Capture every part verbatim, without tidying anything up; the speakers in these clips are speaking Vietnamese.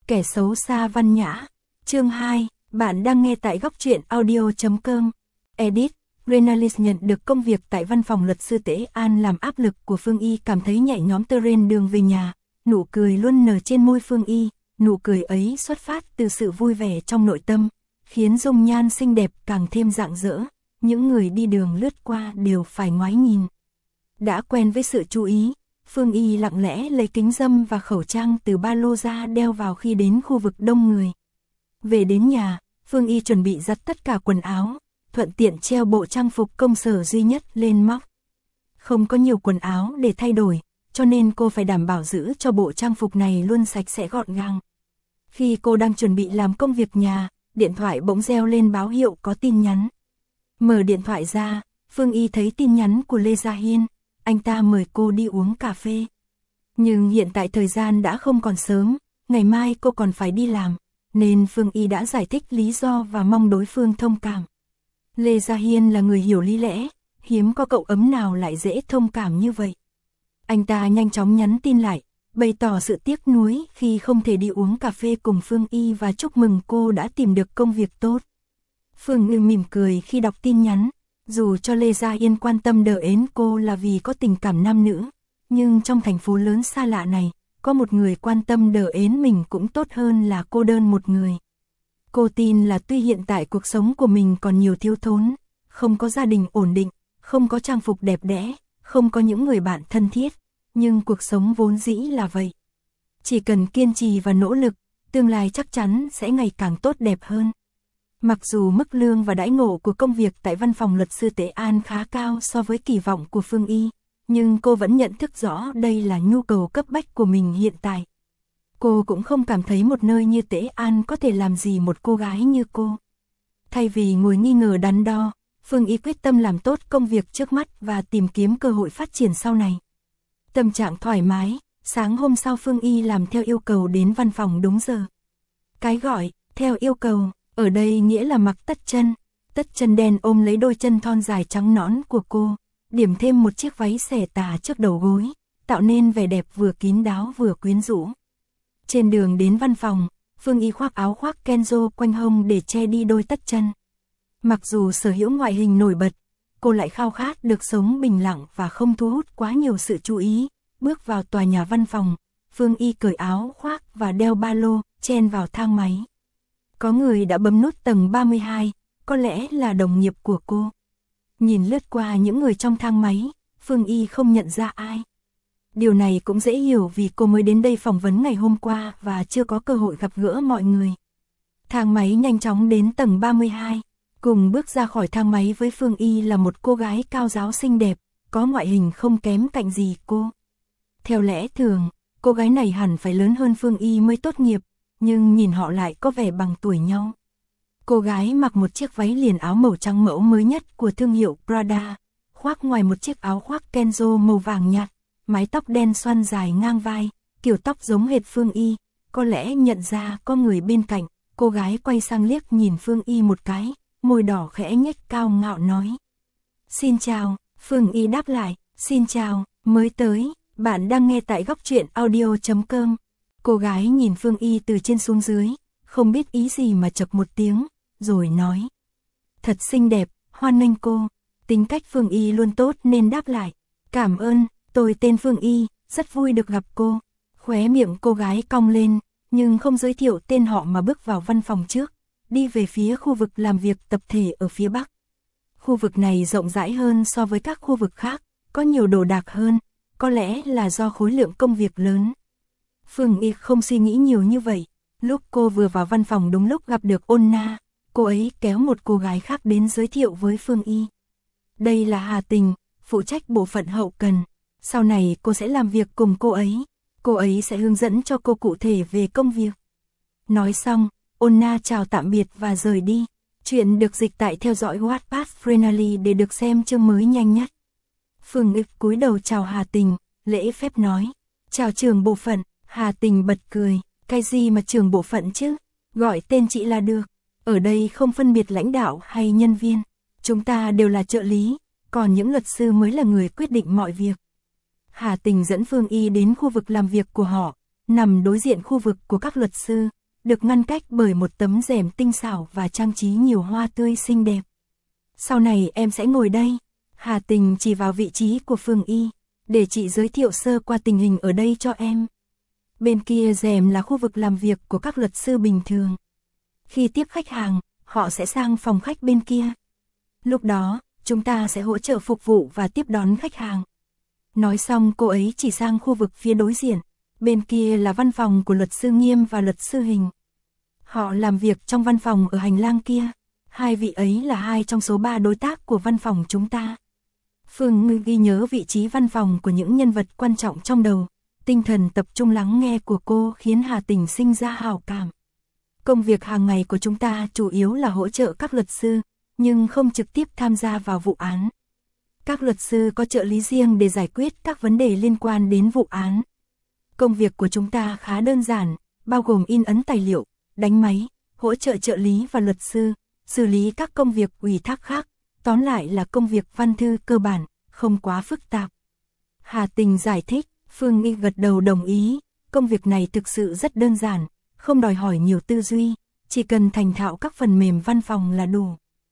Kẻ xấu xa văn nhã. Chương hai, bạn đang nghe tại góc truyện audio chấm com. Edit, Renalis nhận được công việc tại văn phòng luật sư Tế An làm áp lực của Phương Y cảm thấy nhẹ nhõm tơ trên đường về nhà, nụ cười luôn nở trên môi Phương Y, nụ cười ấy xuất phát từ sự vui vẻ trong nội tâm, khiến dung nhan xinh đẹp càng thêm rạng rỡ, những người đi đường lướt qua đều phải ngoái nhìn. Đã quen với sự chú ý, Phương Y lặng lẽ lấy kính râm và khẩu trang từ ba lô ra đeo vào khi đến khu vực đông người. Về đến nhà, Phương Y chuẩn bị giặt tất cả quần áo, thuận tiện treo bộ trang phục công sở duy nhất lên móc. Không có nhiều quần áo để thay đổi, cho nên cô phải đảm bảo giữ cho bộ trang phục này luôn sạch sẽ gọn gàng. Khi cô đang chuẩn bị làm công việc nhà, điện thoại bỗng reo lên báo hiệu có tin nhắn. Mở điện thoại ra, Phương Y thấy tin nhắn của Lê Gia Hiên, anh ta mời cô đi uống cà phê. Nhưng hiện tại thời gian đã không còn sớm, ngày mai cô còn phải đi làm, nên Phương Y đã giải thích lý do và mong đối phương thông cảm. Lê Gia Hiên là người hiểu lý lẽ, hiếm có cậu ấm nào lại dễ thông cảm như vậy. Anh ta nhanh chóng nhắn tin lại, bày tỏ sự tiếc nuối khi không thể đi uống cà phê cùng Phương Y và chúc mừng cô đã tìm được công việc tốt. Phương Y mỉm cười khi đọc tin nhắn, dù cho Lê Gia Hiên quan tâm đỡ ến cô là vì có tình cảm nam nữ, nhưng trong thành phố lớn xa lạ này, có một người quan tâm đỡ ến mình cũng tốt hơn là cô đơn một người. Cô tin là tuy hiện tại cuộc sống của mình còn nhiều thiếu thốn, không có gia đình ổn định, không có trang phục đẹp đẽ, không có những người bạn thân thiết, nhưng cuộc sống vốn dĩ là vậy. Chỉ cần kiên trì và nỗ lực, tương lai chắc chắn sẽ ngày càng tốt đẹp hơn. Mặc dù mức lương và đãi ngộ của công việc tại văn phòng luật sư Tế An khá cao so với kỳ vọng của Phương Y, nhưng cô vẫn nhận thức rõ đây là nhu cầu cấp bách của mình hiện tại. Cô cũng không cảm thấy một nơi như Tế An có thể làm gì một cô gái như cô. Thay vì ngồi nghi ngờ đắn đo, Phương Y quyết tâm làm tốt công việc trước mắt và tìm kiếm cơ hội phát triển sau này. Tâm trạng thoải mái, sáng hôm sau Phương Y làm theo yêu cầu đến văn phòng đúng giờ. Cái gọi, theo yêu cầu, ở đây nghĩa là mặc tất chân. Tất chân đen ôm lấy đôi chân thon dài trắng nõn của cô, điểm thêm một chiếc váy xẻ tà trước đầu gối, tạo nên vẻ đẹp vừa kín đáo vừa quyến rũ. Trên đường đến văn phòng, Phương Y khoác áo khoác Kenzo quanh hông để che đi đôi tất chân. Mặc dù sở hữu ngoại hình nổi bật, cô lại khao khát được sống bình lặng và không thu hút quá nhiều sự chú ý. Bước vào tòa nhà văn phòng, Phương Y cởi áo khoác và đeo ba lô, chen vào thang máy. Có người đã bấm nút tầng ba mươi hai, có lẽ là đồng nghiệp của cô. Nhìn lướt qua những người trong thang máy, Phương Y không nhận ra ai. Điều này cũng dễ hiểu vì cô mới đến đây phỏng vấn ngày hôm qua và chưa có cơ hội gặp gỡ mọi người. Thang máy nhanh chóng đến tầng ba mươi hai, cùng bước ra khỏi thang máy với Phương Y là một cô gái cao ráo xinh đẹp, có ngoại hình không kém cạnh gì cô. Theo lẽ thường, cô gái này hẳn phải lớn hơn Phương Y mới tốt nghiệp, nhưng nhìn họ lại có vẻ bằng tuổi nhau. Cô gái mặc một chiếc váy liền áo màu trắng mẫu mới nhất của thương hiệu Prada, khoác ngoài một chiếc áo khoác Kenzo màu vàng nhạt, mái tóc đen xoăn dài ngang vai, kiểu tóc giống hệt Phương Y. Có lẽ nhận ra có người bên cạnh, cô gái quay sang liếc nhìn Phương Y một cái, môi đỏ khẽ nhếch cao ngạo nói. Xin chào, Phương Y đáp lại, xin chào, mới tới, bạn đang nghe tại góc truyện audio chấm com. Cô gái nhìn Phương Y từ trên xuống dưới, không biết ý gì mà chậc một tiếng, rồi nói. Thật xinh đẹp, hoan nghênh cô. Tính cách Phương Y luôn tốt nên đáp lại. Cảm ơn, tôi tên Phương Y, rất vui được gặp cô. Khóe miệng cô gái cong lên, nhưng không giới thiệu tên họ mà bước vào văn phòng trước, đi về phía khu vực làm việc tập thể ở phía Bắc. Khu vực này rộng rãi hơn so với các khu vực khác, có nhiều đồ đạc hơn, có lẽ là do khối lượng công việc lớn. Phương Y không suy nghĩ nhiều như vậy, lúc cô vừa vào văn phòng đúng lúc gặp được Onna, cô ấy kéo một cô gái khác đến giới thiệu với Phương Y. Đây là Hà Tình, phụ trách bộ phận hậu cần, sau này cô sẽ làm việc cùng cô ấy, cô ấy sẽ hướng dẫn cho cô cụ thể về công việc. Nói xong, Onna chào tạm biệt và rời đi. Chuyện được dịch tại theo dõi Wattpad Freely để được xem chương mới nhanh nhất. Phương Y cúi đầu chào Hà Tình, lễ phép nói, chào trưởng bộ phận. Hà Tình bật cười, cái gì mà trưởng bộ phận chứ, gọi tên chị là được, ở đây không phân biệt lãnh đạo hay nhân viên, chúng ta đều là trợ lý, còn những luật sư mới là người quyết định mọi việc. Hà Tình dẫn Phương Y đến khu vực làm việc của họ, nằm đối diện khu vực của các luật sư, được ngăn cách bởi một tấm rèm tinh xảo và trang trí nhiều hoa tươi xinh đẹp. Sau này em sẽ ngồi đây. Hà Tình chỉ vào vị trí của Phương Y, để chị giới thiệu sơ qua tình hình ở đây cho em. Bên kia rèm là khu vực làm việc của các luật sư bình thường. Khi tiếp khách hàng, họ sẽ sang phòng khách bên kia. Lúc đó, chúng ta sẽ hỗ trợ phục vụ và tiếp đón khách hàng. Nói xong cô ấy chỉ sang khu vực phía đối diện. Bên kia là văn phòng của luật sư Nghiêm và luật sư Hình. Họ làm việc trong văn phòng ở hành lang kia. Hai vị ấy là hai trong số ba đối tác của văn phòng chúng ta. Phương Ngư ghi nhớ vị trí văn phòng của những nhân vật quan trọng trong đầu. Tinh thần tập trung lắng nghe của cô khiến Hà Tình sinh ra hảo cảm. Công việc hàng ngày của chúng ta chủ yếu là hỗ trợ các luật sư, nhưng không trực tiếp tham gia vào vụ án. Các luật sư có trợ lý riêng để giải quyết các vấn đề liên quan đến vụ án. Công việc của chúng ta khá đơn giản, bao gồm in ấn tài liệu, đánh máy, hỗ trợ trợ lý và luật sư, xử lý các công việc ủy thác khác, tóm lại là công việc văn thư cơ bản, không quá phức tạp. Hà Tình giải thích, Phương Y gật đầu đồng ý, công việc này thực sự rất đơn giản, không đòi hỏi nhiều tư duy, chỉ cần thành thạo các phần mềm văn phòng là đủ.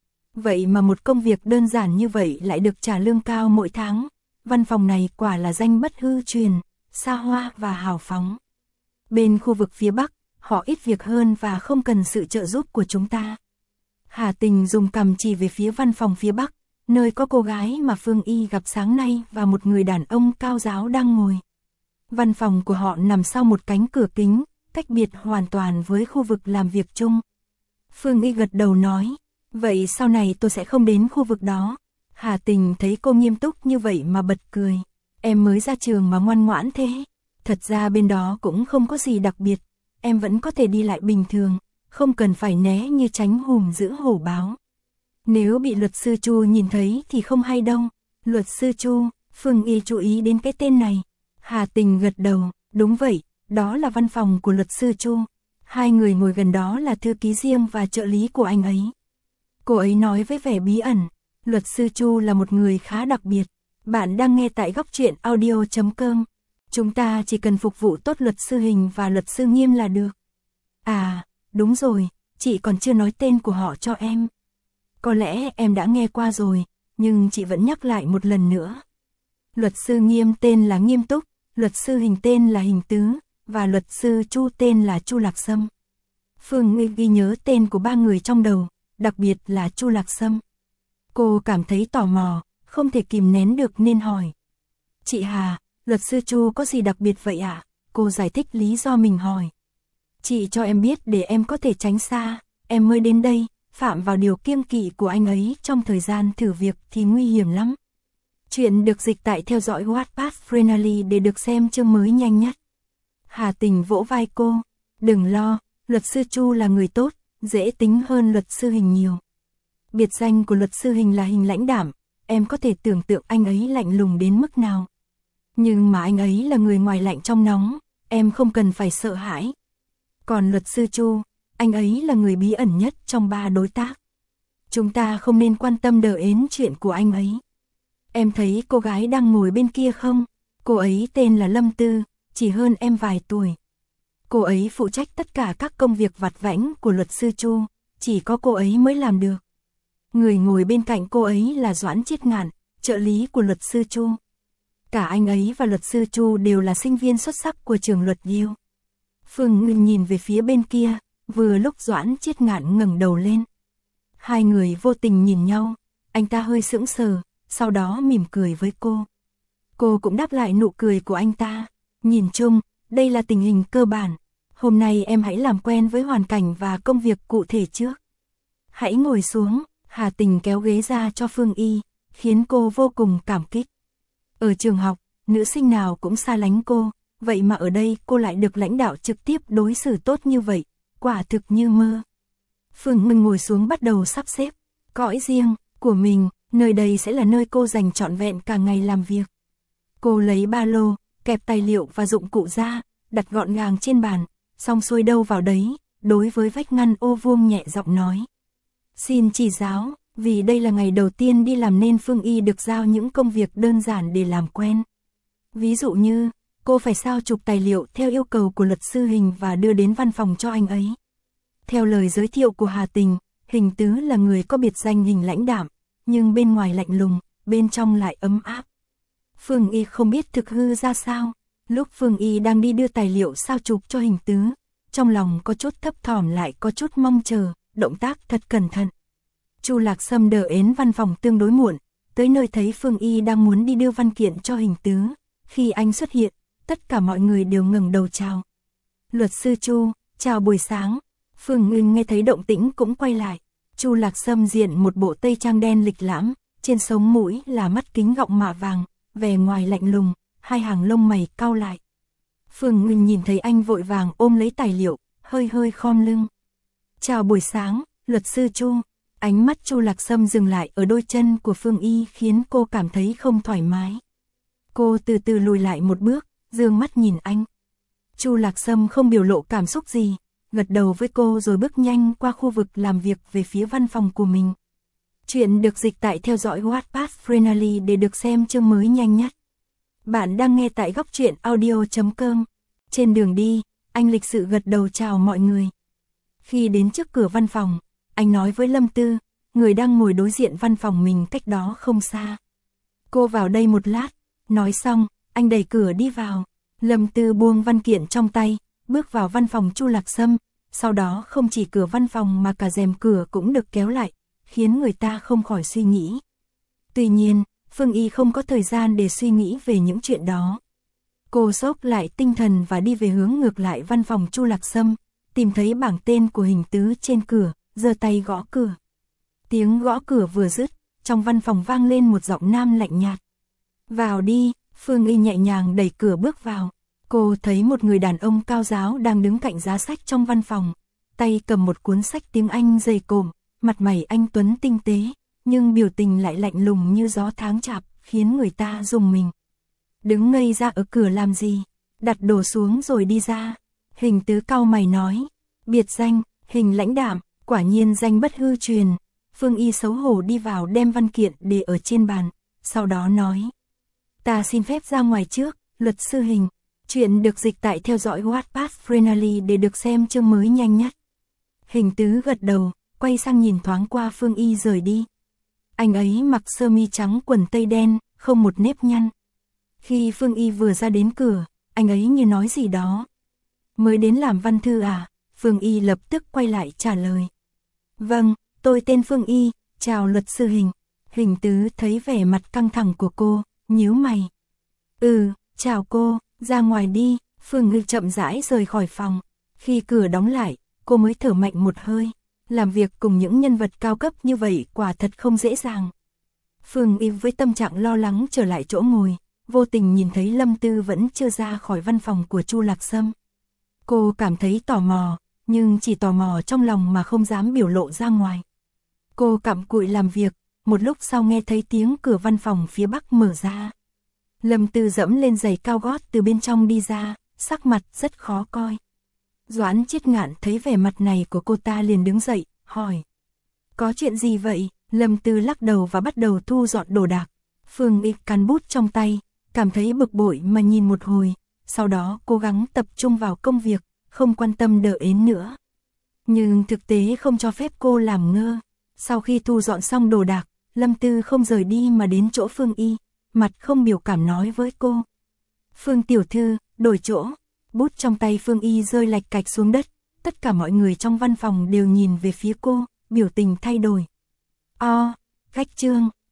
Vậy mà một công việc đơn giản như vậy lại được trả lương cao mỗi tháng, văn phòng này quả là danh bất hư truyền, xa hoa và hào phóng. Bên khu vực phía Bắc, họ ít việc hơn và không cần sự trợ giúp của chúng ta. Hà Tình dùng cằm chỉ về phía văn phòng phía Bắc, nơi có cô gái mà Phương Y gặp sáng nay và một người đàn ông cao giáo đang ngồi. Văn phòng của họ nằm sau một cánh cửa kính, cách biệt hoàn toàn với khu vực làm việc chung. Phương Y gật đầu nói, vậy sau này tôi sẽ không đến khu vực đó. Hà Tình thấy cô nghiêm túc như vậy mà bật cười. Em mới ra trường mà ngoan ngoãn thế. Thật ra bên đó cũng không có gì đặc biệt, em vẫn có thể đi lại bình thường, không cần phải né như tránh hùm giữ hổ báo. Nếu bị luật sư Chu nhìn thấy thì không hay đâu. Luật sư Chu, Phương Y chú ý đến cái tên này. Hà Tình gật đầu, đúng vậy, đó là văn phòng của luật sư Chu. Hai người ngồi gần đó là thư ký riêng và trợ lý của anh ấy. Cô ấy nói với vẻ bí ẩn, luật sư Chu là một người khá đặc biệt. Bạn đang nghe tại góc truyện audio chấm com. Chúng ta chỉ cần phục vụ tốt luật sư Hình và luật sư Nghiêm là được. À, đúng rồi, chị còn chưa nói tên của họ cho em. Có lẽ em đã nghe qua rồi, nhưng chị vẫn nhắc lại một lần nữa. Luật sư Nghiêm tên là Nghiêm Túc, luật sư Hình tên là Hình Tứ, và luật sư Chu tên là Chu Lạc Sâm. Phương Nghi ghi nhớ tên của ba người trong đầu, đặc biệt là Chu Lạc Sâm. Cô cảm thấy tò mò, không thể kìm nén được nên hỏi. Chị Hà, luật sư Chu có gì đặc biệt vậy ạ? À? Cô giải thích lý do mình hỏi. Chị cho em biết để em có thể tránh xa, em mới đến đây, phạm vào điều kiêng kỵ của anh ấy trong thời gian thử việc thì nguy hiểm lắm. Chuyện được dịch tại theo dõi Wattpad Freenally để được xem chương mới nhanh nhất. Hà Tình vỗ vai cô, đừng lo, luật sư Chu là người tốt, dễ tính hơn luật sư Hình nhiều. Biệt danh của luật sư Hình là Hình lãnh đạm, em có thể tưởng tượng anh ấy lạnh lùng đến mức nào. Nhưng mà anh ấy là người ngoài lạnh trong nóng, em không cần phải sợ hãi. Còn luật sư Chu, anh ấy là người bí ẩn nhất trong ba đối tác. Chúng ta không nên quan tâm đờ ến chuyện của anh ấy. Em thấy cô gái đang ngồi bên kia không? Cô ấy tên là Lâm Tư, chỉ hơn em vài tuổi. Cô ấy phụ trách tất cả các công việc vặt vãnh của luật sư Chu, chỉ có cô ấy mới làm được. Người ngồi bên cạnh cô ấy là Doãn Chiết Ngạn, trợ lý của luật sư Chu. Cả anh ấy và luật sư Chu đều là sinh viên xuất sắc của trường luật Yale. Phương Ngân nhìn về phía bên kia, vừa lúc Doãn Chiết Ngạn ngẩng đầu lên. Hai người vô tình nhìn nhau, anh ta hơi sững sờ, sau đó mỉm cười với cô. Cô cũng đáp lại nụ cười của anh ta. Nhìn chung, đây là tình hình cơ bản. Hôm nay em hãy làm quen với hoàn cảnh và công việc cụ thể trước. Hãy ngồi xuống, Hà Tình kéo ghế ra cho Phương Y, khiến cô vô cùng cảm kích. Ở trường học, nữ sinh nào cũng xa lánh cô, vậy mà ở đây cô lại được lãnh đạo trực tiếp đối xử tốt như vậy, quả thực như mơ. Phương Ngân ngồi xuống bắt đầu sắp xếp, cõi riêng của mình, nơi đây sẽ là nơi cô dành trọn vẹn cả ngày làm việc. Cô lấy ba lô, kẹp tài liệu và dụng cụ ra, đặt gọn gàng trên bàn, xong xuôi đâu vào đấy, đối với vách ngăn ô vuông nhẹ giọng nói. Xin chỉ giáo, vì đây là ngày đầu tiên đi làm nên Phương Y được giao những công việc đơn giản để làm quen. Ví dụ như, Cô phải sao chụp tài liệu theo yêu cầu của luật sư Hình và đưa đến văn phòng cho anh ấy. Theo lời giới thiệu của Hà Tình, Hình Tứ là người có biệt danh Hình lãnh đạm, nhưng bên ngoài lạnh lùng, bên trong lại ấm áp. Phương Y không biết thực hư ra sao, lúc Phương Y đang đi đưa tài liệu sao chụp cho Hình Tứ, trong lòng có chút thấp thỏm lại có chút mong chờ, động tác thật cẩn thận. Chu Lạc Sâm đợi đến văn phòng tương đối muộn, tới nơi thấy Phương Y đang muốn đi đưa văn kiện cho Hình Tứ. Khi anh xuất hiện, tất cả mọi người đều ngẩng đầu chào. Luật sư Chu, chào buổi sáng. Phương Y nghe thấy động tĩnh cũng quay lại. Chu Lạc Sâm diện một bộ tây trang đen lịch lãm, trên sống mũi là mắt kính gọng mạ vàng, vẻ ngoài lạnh lùng, hai hàng lông mày cau lại. Phương Y nhìn thấy anh vội vàng ôm lấy tài liệu, hơi hơi khom lưng. Chào buổi sáng, luật sư Chu. Ánh mắt Chu Lạc Sâm dừng lại ở đôi chân của Phương Y khiến cô cảm thấy không thoải mái. Cô từ từ lùi lại một bước, dương mắt nhìn anh. Chu Lạc Sâm không biểu lộ cảm xúc gì, gật đầu với cô rồi bước nhanh qua khu vực làm việc về phía văn phòng của mình. Chuyện được dịch tại theo dõi Wattpad Freenally để được xem chương mới nhanh nhất. Bạn đang nghe tại góc truyện audio chấm com. Trên đường đi, anh lịch sự gật đầu chào mọi người. Khi đến trước cửa văn phòng, anh nói với Lâm Tư, người đang ngồi đối diện văn phòng mình cách đó không xa. Cô vào đây một lát. Nói xong, anh đẩy cửa đi vào. Lâm Tư buông văn kiện trong tay, bước vào văn phòng Chu Lạc Sâm. Sau đó không chỉ cửa văn phòng mà cả rèm cửa cũng được kéo lại, khiến người ta không khỏi suy nghĩ. Tuy nhiên, Phương Y không có thời gian để suy nghĩ về những chuyện đó. Cô xốc lại tinh thần và đi về hướng ngược lại văn phòng Chu Lạc Sâm, tìm thấy bảng tên của Hình Tứ trên cửa, giơ tay gõ cửa. Tiếng gõ cửa vừa dứt, trong văn phòng vang lên một giọng nam lạnh nhạt. Vào đi, Phương Y nhẹ nhàng đẩy cửa bước vào. Cô thấy một người đàn ông cao ráo đang đứng cạnh giá sách trong văn phòng, tay cầm một cuốn sách tiếng Anh dày cộm, mặt mày anh tuấn tinh tế, nhưng biểu tình lại lạnh lùng như gió tháng chạp, khiến người ta rùng mình. Đứng ngây ra ở cửa làm gì? Đặt đồ xuống rồi đi ra. Hình Tứ cau mày nói, biệt danh, Hình lãnh đạm, quả nhiên danh bất hư truyền. Phương Y xấu hổ đi vào đem văn kiện để ở trên bàn, sau đó nói. Ta xin phép ra ngoài trước, luật sư Hình. Chuyện được dịch tại theo dõi Wattpad Freenally để được xem chương mới nhanh nhất. Hình Tứ gật đầu, quay sang nhìn thoáng qua Phương Y rời đi. Anh ấy mặc sơ mi trắng quần tây đen, không một nếp nhăn. Khi Phương Y vừa ra đến cửa, anh ấy như nói gì đó. Mới đến làm văn thư à? Phương Y lập tức quay lại trả lời. Vâng, tôi tên Phương Y, chào luật sư Hình. Hình Tứ thấy vẻ mặt căng thẳng của cô, nhíu mày. Ừ, chào cô, ra ngoài đi. Phương Y chậm rãi rời khỏi phòng. Khi cửa đóng lại, cô mới thở mạnh một hơi. Làm việc cùng những nhân vật cao cấp như vậy quả thật không dễ dàng. Phương Y với tâm trạng lo lắng trở lại chỗ ngồi, vô tình nhìn thấy Lâm Tư vẫn chưa ra khỏi văn phòng của Chu Lạc Sâm. Cô cảm thấy tò mò, nhưng chỉ tò mò trong lòng mà không dám biểu lộ ra ngoài. Cô cặm cụi làm việc, một lúc sau nghe thấy tiếng cửa văn phòng phía bắc mở ra. Lâm Tư dẫm lên giày cao gót từ bên trong đi ra, sắc mặt rất khó coi. Doãn Chiết Ngạn thấy vẻ mặt này của cô ta liền đứng dậy, hỏi. Có chuyện gì vậy? Lâm Tư lắc đầu và bắt đầu thu dọn đồ đạc. Phương Y cắn bút trong tay, cảm thấy bực bội mà nhìn một hồi, sau đó cố gắng tập trung vào công việc, không quan tâm đợi đến nữa. Nhưng thực tế không cho phép cô làm ngơ. Sau khi thu dọn xong đồ đạc, Lâm Tư không rời đi mà đến chỗ Phương Y, mặt không biểu cảm nói với cô. Phương tiểu thư, đổi chỗ. Bút trong tay Phương Y rơi lạch cạch xuống đất, tất cả mọi người trong văn phòng đều nhìn về phía cô, biểu tình thay đổi. O, khách trương,